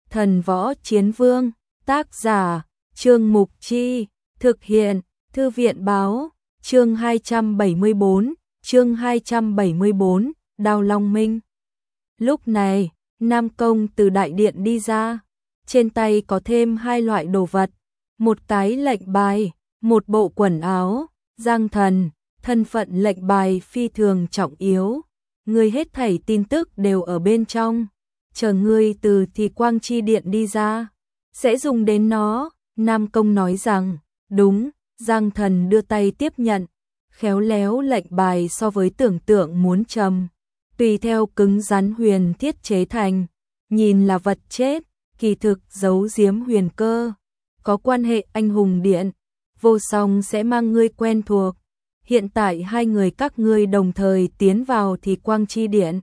Thần Võ Chiến Vương, tác giả, Trương Mục Chi, thực hiện, Thư viện Báo, chương 274, Đao Long Minh. Lúc này, Nam Công từ đại điện đi ra, trên tay có thêm hai loại đồ vật, một cái lệnh bài, một bộ quần áo. Giang Thần, thân phận lệnh bài phi thường trọng yếu, ngươi hết thảy tin tức đều ở bên trong, chờ ngươi từ Thì Quang Chi Điện đi ra, sẽ dùng đến nó. Nam Công nói rằng, đúng. Giang Thần đưa tay tiếp nhận, khéo léo lệnh bài so với tưởng tượng muốn trầm, tùy theo cứng rắn huyền thiết chế thành, nhìn là vật chết, kỳ thực giấu giếm huyền cơ, có quan hệ anh hùng điện, Vô Song sẽ mang ngươi quen thuộc. Hiện tại hai người các ngươi đồng thời tiến vào Thì Quang Chi Điện.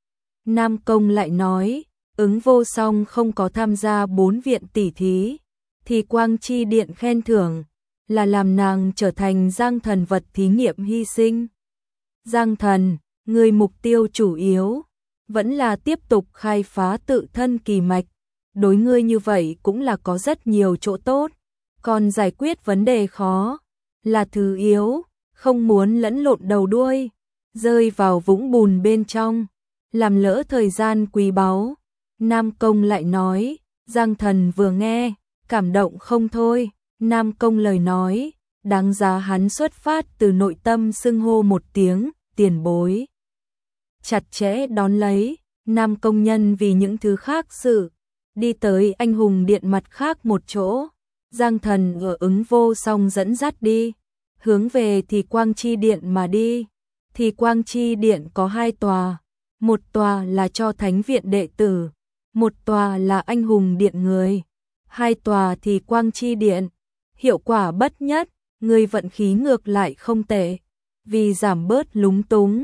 Nam Công lại nói, Vô Song không có tham gia 4 viện tỷ thí, Thì Quang Chi Điện khen thưởng là làm nàng trở thành Giang Thần vật thí nghiệm hy sinh. Giang Thần, người mục tiêu chủ yếu vẫn là tiếp tục khai phá tự thân kỳ mạch, đối ngươi như vậy cũng là có rất nhiều chỗ tốt, còn giải quyết vấn đề khó là thứ yếu, không muốn lẫn lộn đầu đuôi, rơi vào vũng bùn bên trong, làm lỡ thời gian quý báu. Nam Công lại nói, Giang Thần vừa nghe, cảm động không thôi. Nam Công lời nói, đáng giá hắn xuất phát từ nội tâm xưng hô một tiếng, tiền bối. Chặt chẽ đón lấy, Nam Công nhân vì những thứ khác sự, đi tới anh hùng điện mặt khác một chỗ. Giang Thần ở Vô Song dẫn dắt đi, hướng về Thì Quang Chi Điện mà đi. Thì Quang Chi Điện có 2 tòa, một tòa là cho Thánh viện đệ tử, một tòa là anh hùng điện người. 2 tòa Thì Quang Chi Điện, hiệu quả bất nhất, người vận khí ngược lại không tệ, vì giảm bớt lúng túng.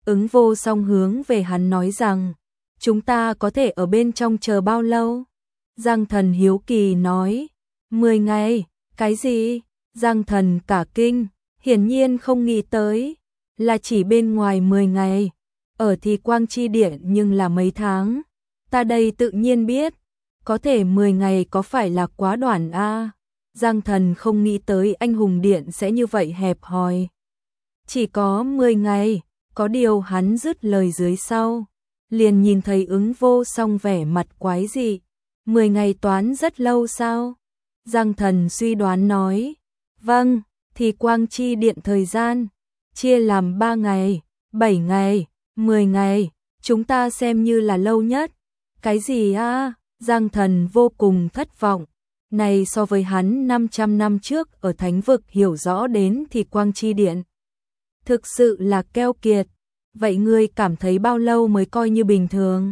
Vô Song hướng về hắn nói rằng, chúng ta có thể ở bên trong chờ bao lâu? Giang Thần hiếu kỳ nói, 10 ngày, cái gì? Giang Thần cả kinh, hiển nhiên không nghĩ tới, là chỉ bên ngoài 10 ngày, ở Thì Quang Chi Điện nhưng là mấy tháng. Ta đây tự nhiên biết, có thể 10 ngày có phải là quá đoạn a? Giang Thần không nghĩ tới anh hùng điện sẽ như vậy hẹp hòi. Chỉ có 10 ngày, có điều hắn dứt lời dưới sau, liền nhìn thấy Vô Song vẻ mặt quái dị. 10 ngày toán rất lâu sao? Giang Thần suy đoán nói, vâng, Thì Quang Chi Điện thời gian, chia làm 3 ngày, 7 ngày, 10 ngày, chúng ta xem như là lâu nhất. Cái gì a? Giang Thần vô cùng thất vọng. Này so với hắn 500 năm trước ở Thánh Vực hiểu rõ đến Thì Quang Chi Điện, thực sự là keo kiệt. Vậy ngươi cảm thấy bao lâu mới coi như bình thường?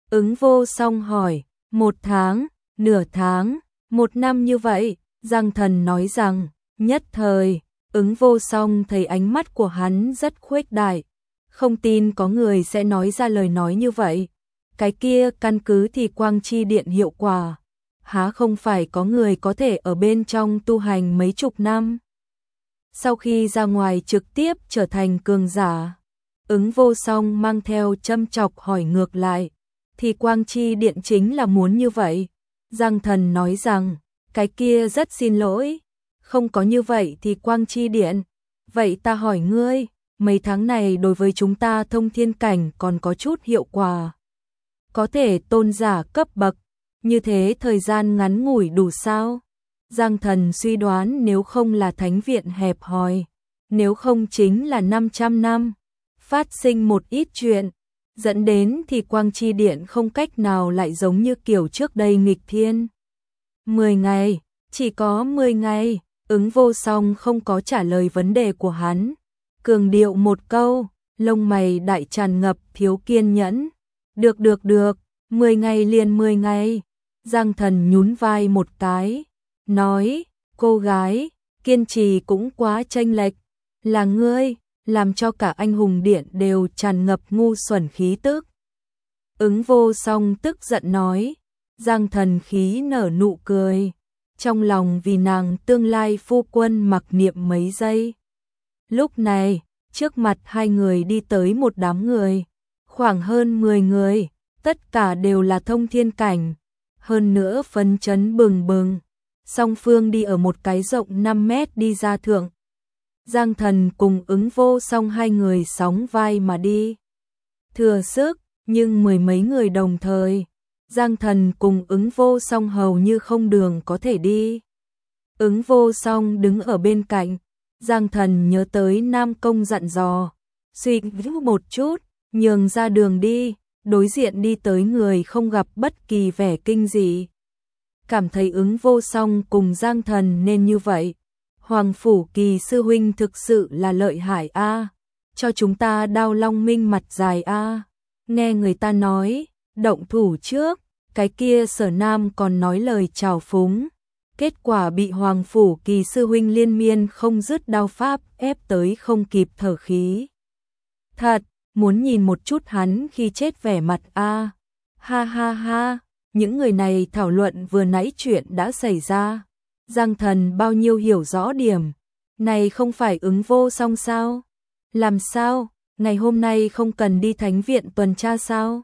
Vô Song hỏi, 1 tháng, nửa tháng, 1 năm như vậy. Giang Thần nói rằng, nhất thời, Vô Song thấy ánh mắt của hắn rất khuếch đại, không tin có người sẽ nói ra lời nói như vậy. Cái kia căn cứ Thì Quang Chi Điện hiệu quả, há không phải có người có thể ở bên trong tu hành mấy chục năm, sau khi ra ngoài trực tiếp trở thành cường giả. Vô Song mang theo châm chọc hỏi ngược lại, Thì Quang Chi Điện chính là muốn như vậy? Giang Thần nói rằng, cái kia rất xin lỗi, không có như vậy Thì Quang Chi Điện. Vậy ta hỏi ngươi, mấy tháng này đối với chúng ta thông thiên cảnh còn có chút hiệu quả, có thể tôn giả cấp bậc, như thế thời gian ngắn ngủi đủ sao? Giang Thần suy đoán nếu không là Thánh viện hẹp hòi, nếu không chính là 500 năm, phát sinh một ít chuyện, dẫn đến Thì Quang Chi Điện không cách nào lại giống như kiểu trước đây nghịch thiên. 10 ngày, chỉ có 10 ngày, Vô Song không có trả lời vấn đề của hắn, cường điệu một câu, lông mày đại tràn ngập thiếu kiên nhẫn. Được, 10 ngày liền 10 ngày. Giang Thần nhún vai một cái, nói, cô gái, kiên trì cũng quá chênh lệch, là ngươi, làm cho cả anh hùng điện đều tràn ngập ngu xuẩn khí tức. Vô Song tức giận nói, Giang Thần khí nở nụ cười, trong lòng vì nàng tương lai phu quân mặc niệm mấy giây. Lúc này, trước mặt hai người đi tới một đám người, khoảng hơn 10 người, tất cả đều là thông thiên cảnh, hơn nữa phấn chấn bừng bừng. Song phương đi ở một cái rộng 5 mét đi ra thượng. Giang Thần cùng Ứng Vô Song hai người sóng vai mà đi. Thừa sức, nhưng mười mấy người đồng thời. Giang Thần cùng Ứng Vô Song hầu như không đường có thể đi. Ứng Vô Song đứng ở bên cạnh. Giang Thần nhớ tới Nam Công dặn dò. Suy nghĩ một chút, nhường ra đường đi. Đối diện đi tới người không gặp bất kỳ vẻ kinh dị. Cảm thấy Ứng Vô Song cùng Giang Thần nên như vậy. Hoàng Phủ Kỳ sư huynh thực sự là lợi hại a, cho chúng ta Đao Long Minh mặt dài a. Nghe người ta nói, động thủ trước, cái kia Sở Nam còn nói lời chào phúng. Kết quả bị Hoàng Phủ Kỳ sư huynh liên miên không dứt đao pháp ép tới không kịp thở khí. Thật, muốn nhìn một chút hắn khi chết vẻ mặt a. Ha ha ha, những người này thảo luận vừa nãy chuyện đã xảy ra. Giang Thần bao nhiêu hiểu rõ điểm. Này không phải Ứng Vô Song sao? Làm sao? Ngày hôm nay không cần đi thánh viện tuần tra sao?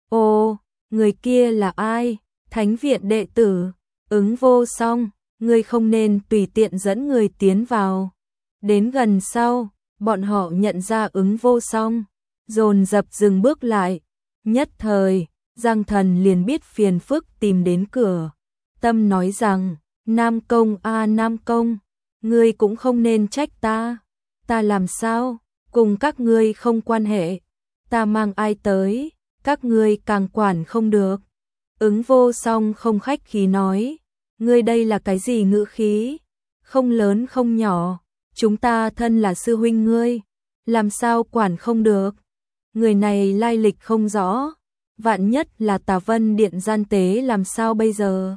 Ồ, người kia là ai? Thánh viện đệ tử. Ứng Vô Song, ngươi không nên tùy tiện dẫn người tiến vào. Đến gần sau, bọn họ nhận ra Ứng Vô Song, dồn dập dừng bước lại. Nhất thời, Giang Thần liền biết phiền phức tìm đến cửa. Tâm nói rằng, Nam Công a Nam Công, ngươi cũng không nên trách ta. Ta làm sao? Cùng các ngươi không quan hệ. Ta mang ai tới, các ngươi càng quản không được. Ứng Vô Song không khách khí nói, ngươi đây là cái gì ngữ khí? Không lớn không nhỏ, chúng ta thân là sư huynh ngươi, làm sao quản không được? Người này lai lịch không rõ, vạn nhất là Tà Vân Điện gian tế làm sao bây giờ?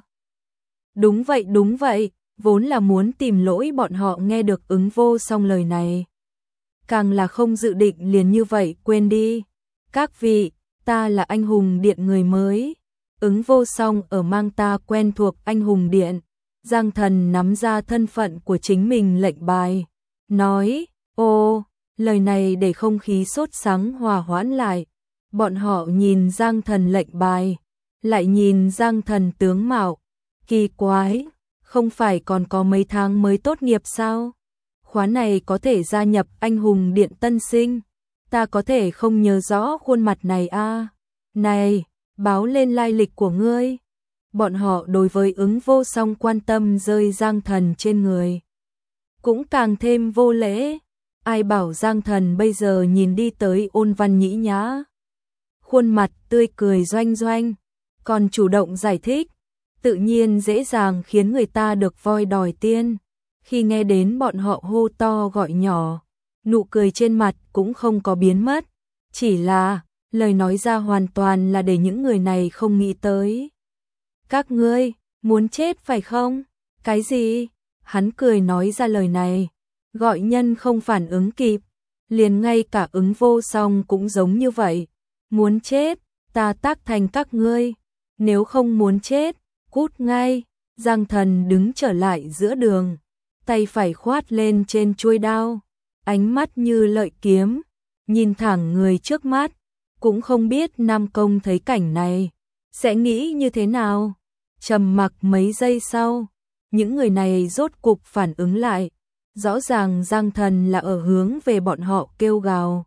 Đúng vậy, vốn là muốn tìm lỗi bọn họ nghe được Ứng Vô Song lời này. Càng là không dự định liền như vậy quên đi. Các vị, ta là Anh Hùng Điện người mới. Ứng Vô Song ở mang ta quen thuộc Anh Hùng Điện. Giang Thần nắm ra thân phận của chính mình lệnh bài. Nói, ô, lời này để không khí sốt sắng hòa hoãn lại. Bọn họ nhìn Giang Thần lệnh bài, lại nhìn Giang Thần tướng mạo. Kỳ quái, không phải còn có mấy tháng mới tốt nghiệp sao? Khóa này có thể gia nhập Anh Hùng Điện tân sinh. Ta có thể không nhớ rõ khuôn mặt này a. Này, báo lên lai lịch của ngươi. Bọn họ đối với Ứng Vô Song quan tâm rơi Giang Thần trên người. Cũng càng thêm vô lễ. Ai bảo Giang Thần bây giờ nhìn đi tới ôn văn nhĩ nhã. Khuôn mặt tươi cười doanh doanh, còn chủ động giải thích. Tự nhiên dễ dàng khiến người ta được voi đòi tiên. Khi nghe đến bọn họ hô to gọi nhỏ, nụ cười trên mặt cũng không có biến mất. Chỉ là, lời nói ra hoàn toàn là để những người này không nghĩ tới. Các ngươi, muốn chết phải không? Cái gì? Hắn cười nói ra lời này, gọi nhân không phản ứng kịp. Liền ngay cả Ứng Vô Song cũng giống như vậy. Muốn chết, ta tác thành các ngươi. Nếu không muốn chết, cút ngay. Giang Thần đứng trở lại giữa đường, tay phải khoát lên trên chuôi đao, ánh mắt như lợi kiếm, nhìn thẳng người trước mắt, cũng không biết Nam Công thấy cảnh này sẽ nghĩ như thế nào. Trầm mặc mấy giây sau, những người này rốt cục phản ứng lại, rõ ràng Giang Thần là ở hướng về bọn họ kêu gào.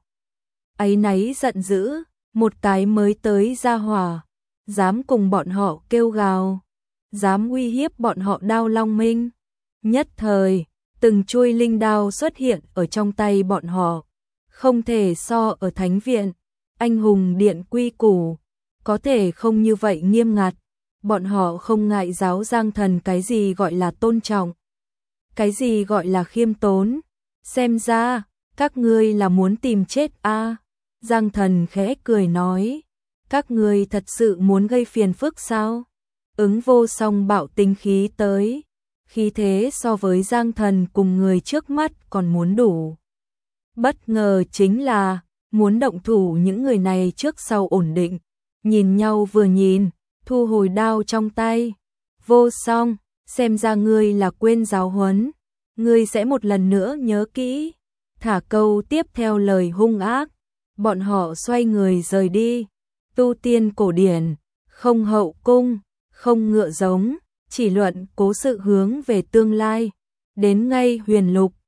Áy náy giận dữ, một cái mới tới gia hỏa, dám cùng bọn họ kêu gào, dám uy hiếp bọn họ Đao Long Minh. Nhất thời, từng chuôi linh đao xuất hiện ở trong tay bọn họ, không thể so ở thánh viện, Anh Hùng Điện quy củ, có thể không như vậy nghiêm ngặt. Bọn họ không ngại giáo Giang Thần cái gì gọi là tôn trọng, cái gì gọi là khiêm tốn. Xem ra, các ngươi là muốn tìm chết a. Giang Thần khẽ cười nói, các ngươi thật sự muốn gây phiền phức sao? Ứng Vô Song bạo tinh khí tới, khí thế so với Giang Thần cùng người trước mắt còn muốn đủ. Bất ngờ chính là, muốn động thủ những người này trước sau ổn định, nhìn nhau vừa nhìn, thu hồi đao trong tay. Vô Song, xem ra ngươi là quên giáo huấn, ngươi sẽ một lần nữa nhớ kỹ. Thả câu tiếp theo lời hung ác, bọn họ xoay người rời đi. Tu tiên cổ điển, không hậu cung, không ngựa giống, chỉ luận cố sự hướng về tương lai. Đến ngay huyền lục,